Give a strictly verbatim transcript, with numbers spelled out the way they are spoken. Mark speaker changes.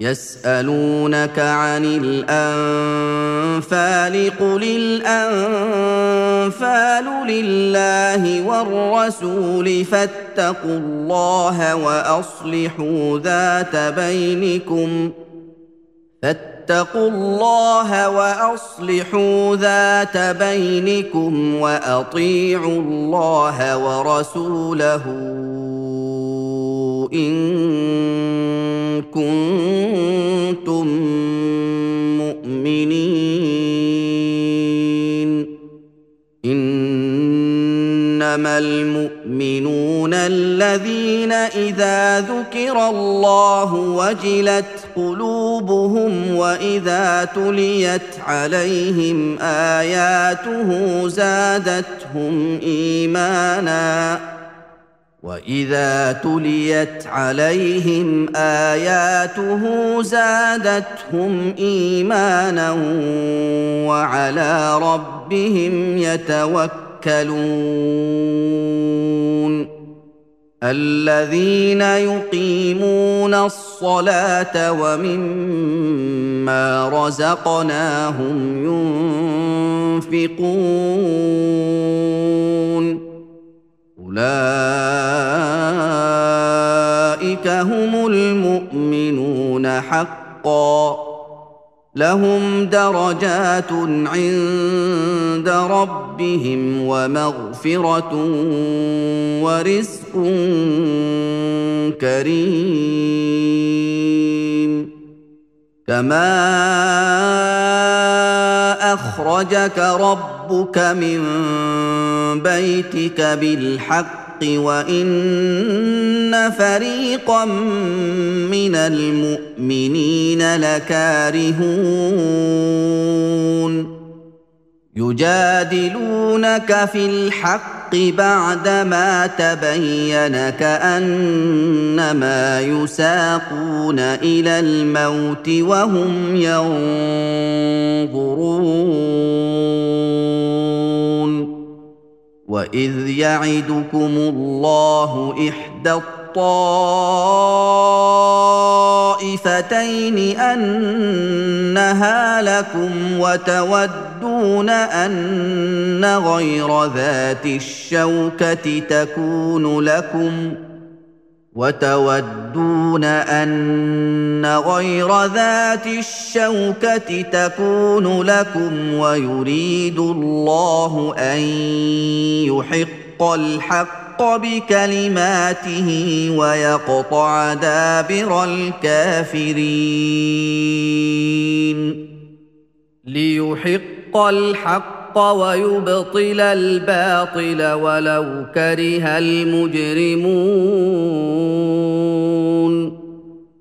Speaker 1: يسألونك عن الأنفال قل الأنفال لله والرسول فاتقوا الله وأصلحوا ذات بينكم فاتقوا الله وأصلحوا ذات بينكم وأطيعوا الله ورسوله إن كنتم مؤمنين إنما المؤمنون الذين إذا ذكر الله وجلت قلوبهم وإذا تليت عليهم آياته زادتهم إيمانا وَإِذَا تُلِيَتْ عَلَيْهِمْ آيَاتُهُ زَادَتْهُمْ إِيمَانًا وَعَلَىٰ رَبِّهِمْ يَتَوَكَّلُونَ الَّذِينَ يُقِيمُونَ الصَّلَاةَ وَمِمَّا رَزَقْنَاهُمْ يُنفِقُونَ أولئك هم المؤمنون حقا لهم درجات عند ربهم ومغفرة ورزق كريم كما أخرجك ربك من بيتك بالحق وإن فريقا من المؤمنين لكارهون يجادلونك في الحق بعدما تبين كأنما يساقون إلى الموت وهم ينظرون وإذ يعدكم الله إحدى الطائفتين أنها لكم وتودون أن غير ذات الشوكة تكون لكم وتودون أن غير ذات الشوكة تكون لكم ويريد الله أن يحق الحق بكلماته ويقطع دابر الكافرين ليحق الحق ويبطل الباطل ولو كره المجرمون